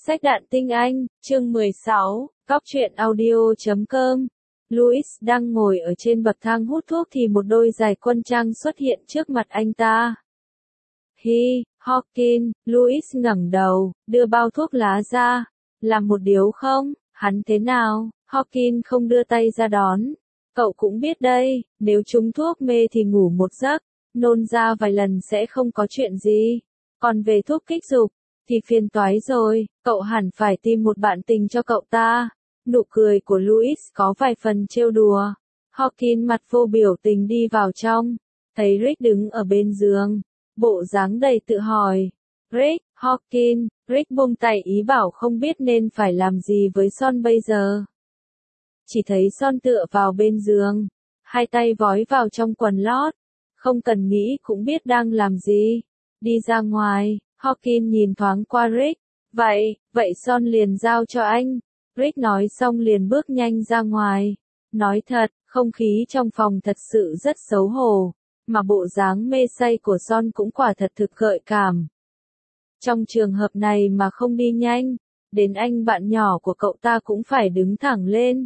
Sách Đạn Tinh Anh, chương 16, Cóc truyện audio.com. Louis đang ngồi ở trên bậc thang hút thuốc thì một đôi giày quân trang xuất hiện trước mặt anh ta. Hi, Hawkins, Louis ngẩng đầu, đưa bao thuốc lá ra. Làm một điếu không? Hắn thế nào? Hawkins không đưa tay ra đón. Cậu cũng biết đây, nếu trúng thuốc mê thì ngủ một giấc, nôn ra vài lần sẽ không có chuyện gì. Còn về thuốc kích dục, thì phiền toái rồi, cậu hẳn phải tìm một bạn tình cho cậu ta. Nụ cười của Louis có vài phần trêu đùa. Hawkins mặt vô biểu tình đi vào trong, thấy Rick đứng ở bên giường, bộ dáng đầy tự hỏi. Rick, Hawkins, Rick buông tay ý bảo không biết nên phải làm gì với Son bây giờ. Chỉ thấy Son tựa vào bên giường, hai tay vói vào trong quần lót, không cần nghĩ cũng biết đang làm gì. Đi ra ngoài, Hawkins nhìn thoáng qua Rick. Vậy Son liền giao cho anh. Rick nói xong liền bước nhanh ra ngoài. Nói thật, không khí trong phòng thật sự rất xấu hổ, mà bộ dáng mê say của Son cũng quả thật thực gợi cảm. Trong trường hợp này mà không đi nhanh, đến anh bạn nhỏ của cậu ta cũng phải đứng thẳng lên.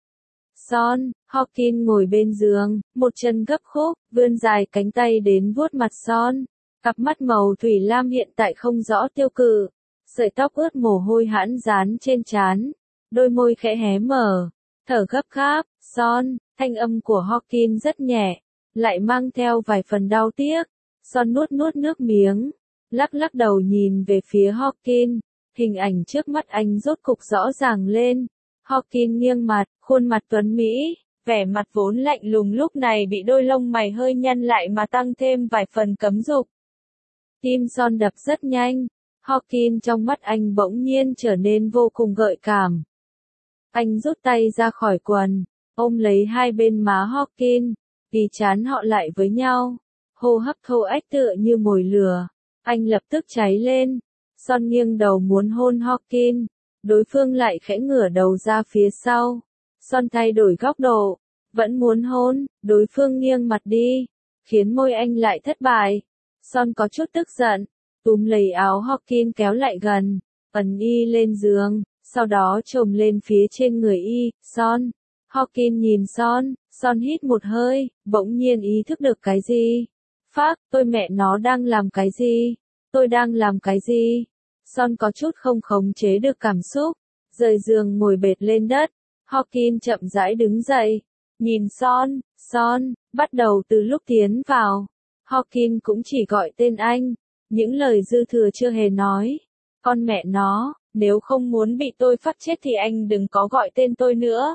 Son, Hawkins ngồi bên giường, một chân gấp khúc, vươn dài cánh tay đến vuốt mặt Son. Cặp mắt màu thủy lam hiện tại không rõ tiêu cự, sợi tóc ướt mồ hôi hãn dán trên trán, đôi môi khẽ hé mở, thở gấp gáp. Son, thanh âm của Hawkins rất nhẹ, lại mang theo vài phần đau tiếc. Son nuốt nước miếng, lắc đầu nhìn về phía Hawkins, hình ảnh trước mắt anh rốt cục rõ ràng lên. Hawkins nghiêng mặt, khuôn mặt tuấn mỹ, vẻ mặt vốn lạnh lùng lúc này bị đôi lông mày hơi nhăn lại mà tăng thêm vài phần cấm dục. Tim Son đập rất nhanh, Hawkins trong mắt anh bỗng nhiên trở nên vô cùng gợi cảm. Anh rút tay ra khỏi quần, ôm lấy hai bên má Hawkins, vì chán họ lại với nhau, hô hấp thô ách tựa như mồi lửa. Anh lập tức cháy lên. Son nghiêng đầu muốn hôn Hawkins, đối phương lại khẽ ngửa đầu ra phía sau. Son thay đổi góc độ, vẫn muốn hôn, đối phương nghiêng mặt đi, khiến môi anh lại thất bại. Son có chút tức giận, túm lấy áo Hawkins kéo lại gần, ấn y lên giường, sau đó chồm lên phía trên người y. Son. Hawkins nhìn Son hít một hơi, bỗng nhiên ý thức được cái gì. Phác, tôi mẹ nó đang làm cái gì? Tôi đang làm cái gì? Son có chút không khống chế được cảm xúc, rời giường ngồi bệt lên đất. Hawkins chậm rãi đứng dậy, nhìn Son, bắt đầu từ lúc tiến vào. Hawkins cũng chỉ gọi tên anh, những lời dư thừa chưa hề nói. Con mẹ nó, nếu không muốn bị tôi phát chết thì anh đừng có gọi tên tôi nữa.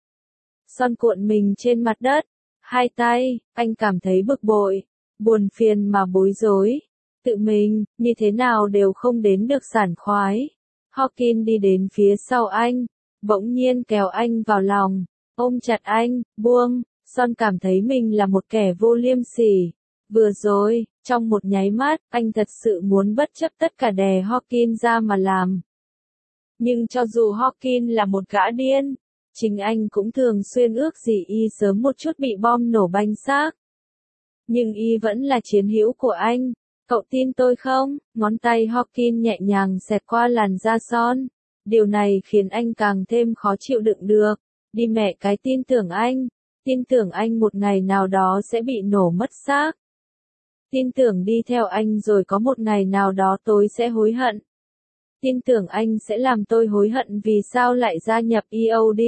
Son cuộn mình trên mặt đất, hai tay, anh cảm thấy bực bội, buồn phiền mà bối rối. Tự mình, như thế nào đều không đến được sảng khoái. Hawkins đi đến phía sau anh, bỗng nhiên kéo anh vào lòng, ôm chặt anh, buông. Son cảm thấy mình là một kẻ vô liêm sỉ. Vừa rồi, trong một nháy mắt, anh thật sự muốn bất chấp tất cả đè Hawkins ra mà làm. Nhưng cho dù Hawkins là một gã điên, chính anh cũng thường xuyên ước gì y sớm một chút bị bom nổ banh xác. Nhưng y vẫn là chiến hữu của anh. Cậu tin tôi không? Ngón tay Hawkins nhẹ nhàng xẹt qua làn da Son. Điều này khiến anh càng thêm khó chịu đựng được. Đi mẹ cái, tin tưởng anh một ngày nào đó sẽ bị nổ mất xác. Tin tưởng đi theo anh rồi có một ngày nào đó tôi sẽ hối hận. Tin tưởng anh sẽ làm tôi hối hận vì sao lại gia nhập EOD.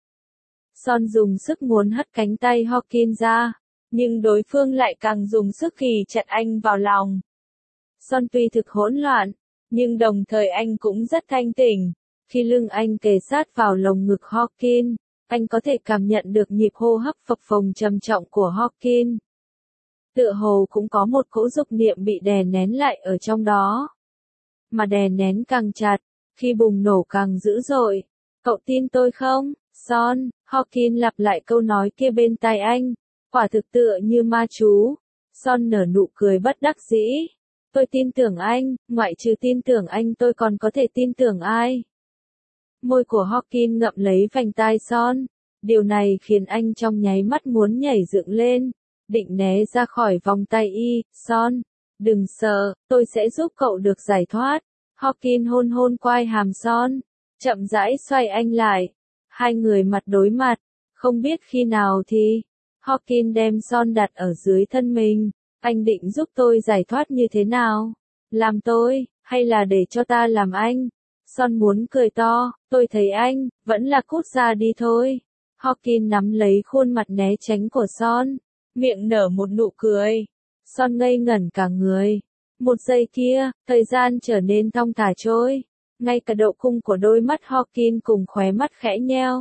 Son dùng sức muốn hất cánh tay Hawkins ra, nhưng đối phương lại càng dùng sức ghì chặt anh vào lòng. Son tuy thực hỗn loạn, nhưng đồng thời anh cũng rất thanh tỉnh. Khi lưng anh kề sát vào lồng ngực Hawkins, anh có thể cảm nhận được nhịp hô hấp phập phồng trầm trọng của Hawkins. Tựa hồ cũng có một cỗ dục niệm bị đè nén lại ở trong đó. Mà đè nén càng chặt, khi bùng nổ càng dữ dội. Cậu tin tôi không, Son? Hawkins lặp lại câu nói kia bên tai anh, quả thực tựa như ma chú. Son nở nụ cười bất đắc dĩ. Tôi tin tưởng anh, ngoại trừ tin tưởng anh tôi còn có thể tin tưởng ai? Môi của Hawkins ngậm lấy vành tai Son. Điều này khiến anh trong nháy mắt muốn nhảy dựng lên, định né ra khỏi vòng tay y. Son, đừng sợ, tôi sẽ giúp cậu được giải thoát. Hawkins hôn hôn quai hàm Son, chậm rãi xoay anh lại. Hai người mặt đối mặt, không biết khi nào thì Hawkins đem Son đặt ở dưới thân mình. Anh định giúp tôi giải thoát như thế nào? Làm tôi, hay là để cho ta làm anh? Son muốn cười to, tôi thấy anh, vẫn là cút ra đi thôi. Hawkins nắm lấy khuôn mặt né tránh của Son, miệng nở một nụ cười. Son ngây ngẩn cả người. Một giây kia, thời gian trở nên thong thả trôi. Ngay cả độ cung của đôi mắt Hawkins cùng khóe mắt khẽ nheo.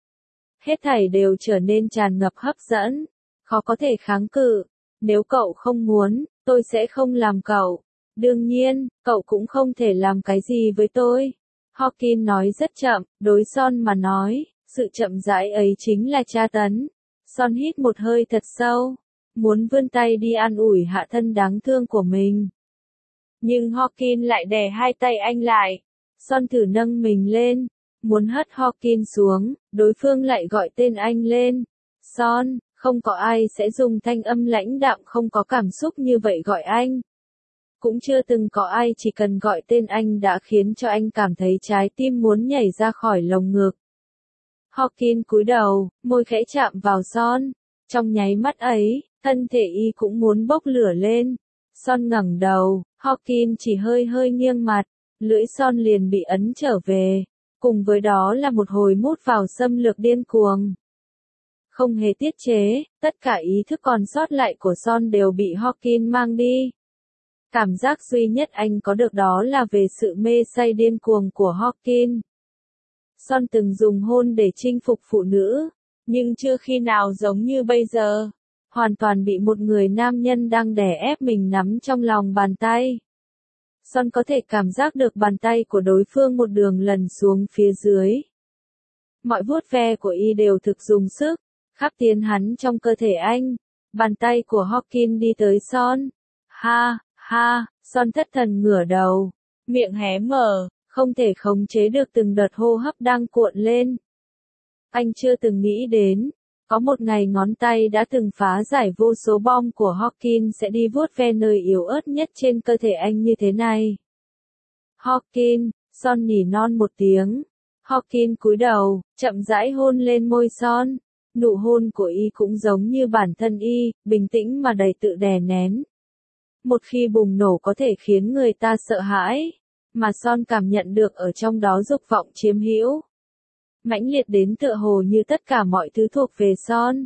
Hết thảy đều trở nên tràn ngập hấp dẫn. Khó có thể kháng cự. Nếu cậu không muốn, tôi sẽ không làm cậu. Đương nhiên, cậu cũng không thể làm cái gì với tôi. Hawkins nói rất chậm, đối Son mà nói, sự chậm rãi ấy chính là tra tấn. Son hít một hơi thật sâu, muốn vươn tay đi an ủi hạ thân đáng thương của mình. Nhưng Hawkins lại đè hai tay anh lại. Son thử nâng mình lên, muốn hất Hawkins xuống, đối phương lại gọi tên anh lên. Son, không có ai sẽ dùng thanh âm lãnh đạm không có cảm xúc như vậy gọi anh. Cũng chưa từng có ai chỉ cần gọi tên anh đã khiến cho anh cảm thấy trái tim muốn nhảy ra khỏi lồng ngực. Hawkins cúi đầu, môi khẽ chạm vào Son. Trong nháy mắt ấy, thân thể y cũng muốn bốc lửa lên. Son ngẩng đầu, Hawkins chỉ hơi hơi nghiêng mặt, lưỡi Son liền bị ấn trở về. Cùng với đó là một hồi mút vào xâm lược điên cuồng. Không hề tiết chế, tất cả ý thức còn sót lại của Son đều bị Hawkins mang đi. Cảm giác duy nhất anh có được đó là về sự mê say điên cuồng của Hawkins. Son từng dùng hôn để chinh phục phụ nữ, nhưng chưa khi nào giống như bây giờ. Hoàn toàn bị một người nam nhân đang đè ép mình nắm trong lòng bàn tay. Son có thể cảm giác được bàn tay của đối phương một đường lần xuống phía dưới. Mọi vuốt ve của y đều thực dùng sức, khắp tiến hắn trong cơ thể anh. Bàn tay của Hawkins đi tới Son. Ha, ha, Son thất thần ngửa đầu, miệng hé mở, không thể khống chế được từng đợt hô hấp đang cuộn lên. Anh chưa từng nghĩ đến, có một ngày ngón tay đã từng phá giải vô số bom của Hawkins sẽ đi vuốt ve nơi yếu ớt nhất trên cơ thể anh như thế này. Hawkins, Son nỉ non một tiếng. Hawkins cúi đầu, chậm rãi hôn lên môi Son. Nụ hôn của y cũng giống như bản thân y, bình tĩnh mà đầy tự đè nén. Một khi bùng nổ có thể khiến người ta sợ hãi, mà Son cảm nhận được ở trong đó dục vọng chiếm hữu. Mãnh liệt đến tựa hồ như tất cả mọi thứ thuộc về Son.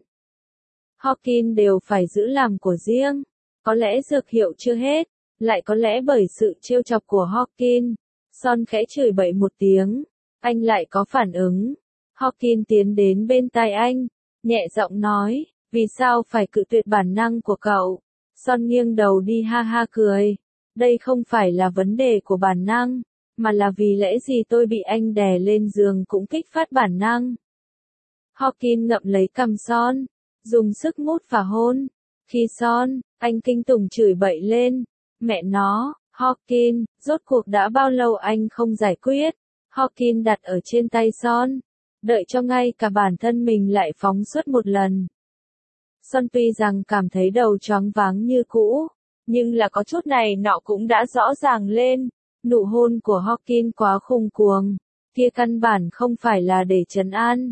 Hawkins đều phải giữ làm của riêng. Có lẽ dược hiệu chưa hết, lại có lẽ bởi sự trêu chọc của Hawkins. Son khẽ chửi bậy một tiếng, anh lại có phản ứng. Hawkins tiến đến bên tai anh, nhẹ giọng nói, vì sao phải cự tuyệt bản năng của cậu? Son nghiêng đầu đi ha ha cười. Đây không phải là vấn đề của bản năng, mà là vì lẽ gì tôi bị anh đè lên giường cũng kích phát bản năng. Hawkins ngậm lấy cằm Son, dùng sức mút và hôn. Khi Son, anh kinh tủng chửi bậy lên. Mẹ nó, Hawkins, rốt cuộc đã bao lâu anh không giải quyết? Hawkins đặt ở trên tay Son, đợi cho ngay cả bản thân mình lại phóng xuất một lần. Son tuy rằng cảm thấy đầu choáng váng như cũ, nhưng là có chút này nọ cũng đã rõ ràng lên. Nụ hôn của Hawkins quá khủng cuồng, kia căn bản không phải là để trấn an.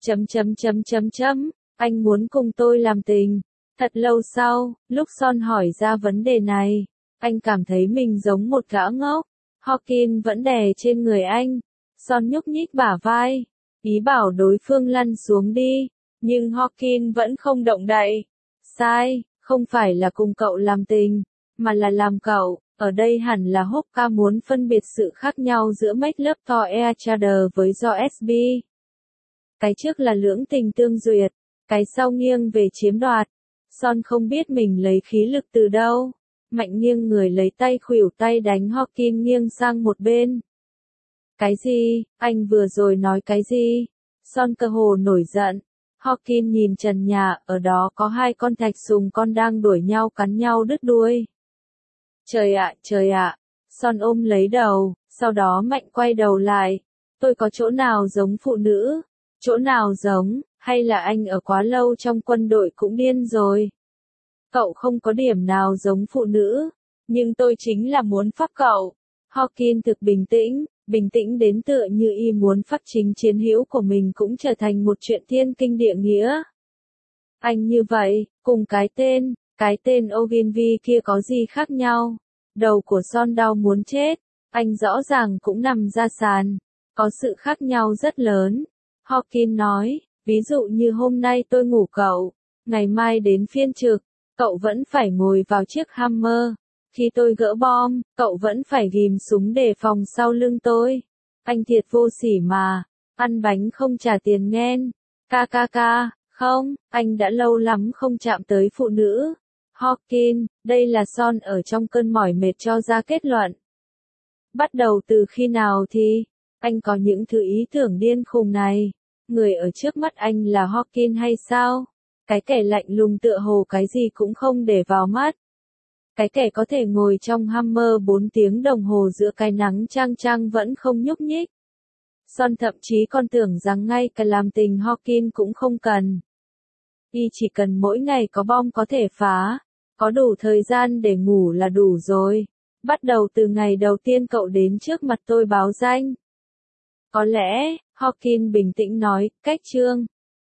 Anh muốn cùng tôi làm tình. Thật lâu sau, lúc Son hỏi ra vấn đề này, anh cảm thấy mình giống một gã ngốc. Hawkins vẫn đè trên người anh. Son nhúc nhích bả vai, ý bảo đối phương lăn xuống đi, nhưng Hawkins vẫn không động đậy. Sai, không phải là cùng cậu làm tình, mà là làm cậu. Ở đây hẳn là Hopka muốn phân biệt sự khác nhau giữa Make Love to Each Other với SB. Cái trước là lưỡng tình tương duyệt, cái sau nghiêng về chiếm đoạt. Son không biết mình lấy khí lực từ đâu, mạnh nghiêng người lấy tay khuỷu tay đánh Hawkins nghiêng sang một bên. Cái gì? Anh vừa rồi nói cái gì? Son cơ hồ nổi giận. Hawkins nhìn trần nhà, ở đó có hai con thạch sùng con đang đuổi nhau cắn nhau đứt đuôi. Trời ạ. Son ôm lấy đầu, sau đó mạnh quay đầu lại. Tôi có chỗ nào giống phụ nữ? Chỗ nào giống, hay là anh ở quá lâu trong quân đội cũng điên rồi? Cậu không có điểm nào giống phụ nữ, nhưng tôi chính là muốn phác cậu. Hawkins thực bình tĩnh đến tựa như y muốn phác chính chiến hữu của mình cũng trở thành một chuyện thiên kinh địa nghĩa. Anh như vậy, cùng cái tên Ogilvy kia có gì khác nhau? Đầu của Son đau muốn chết, anh rõ ràng cũng nằm ra sàn. Có sự khác nhau rất lớn. Hawkins nói, ví dụ như hôm nay tôi ngủ cậu, ngày mai đến phiên trực, cậu vẫn phải ngồi vào chiếc Hammer. Khi tôi gỡ bom, cậu vẫn phải ghim súng đề phòng sau lưng tôi. Anh thiệt vô sỉ mà, ăn bánh không trả tiền nghen. Không, anh đã lâu lắm không chạm tới phụ nữ. Hawkins, đây là Son ở trong cơn mỏi mệt cho ra kết luận. Bắt đầu từ khi nào thì, anh có những thứ ý tưởng điên khùng này. Người ở trước mắt anh là Hawkins hay sao? Cái kẻ lạnh lùng tựa hồ cái gì cũng không để vào mắt. Cái kẻ có thể ngồi trong Hammer 4 tiếng đồng hồ giữa cái nắng chang chang vẫn không nhúc nhích. Son thậm chí còn tưởng rằng ngay cả làm tình Hawkins cũng không cần. Y chỉ cần mỗi ngày có bom có thể phá, có đủ thời gian để ngủ là đủ rồi. Bắt đầu từ ngày đầu tiên cậu đến trước mặt tôi báo danh. Có lẽ, Hawkins bình tĩnh nói, cách chương.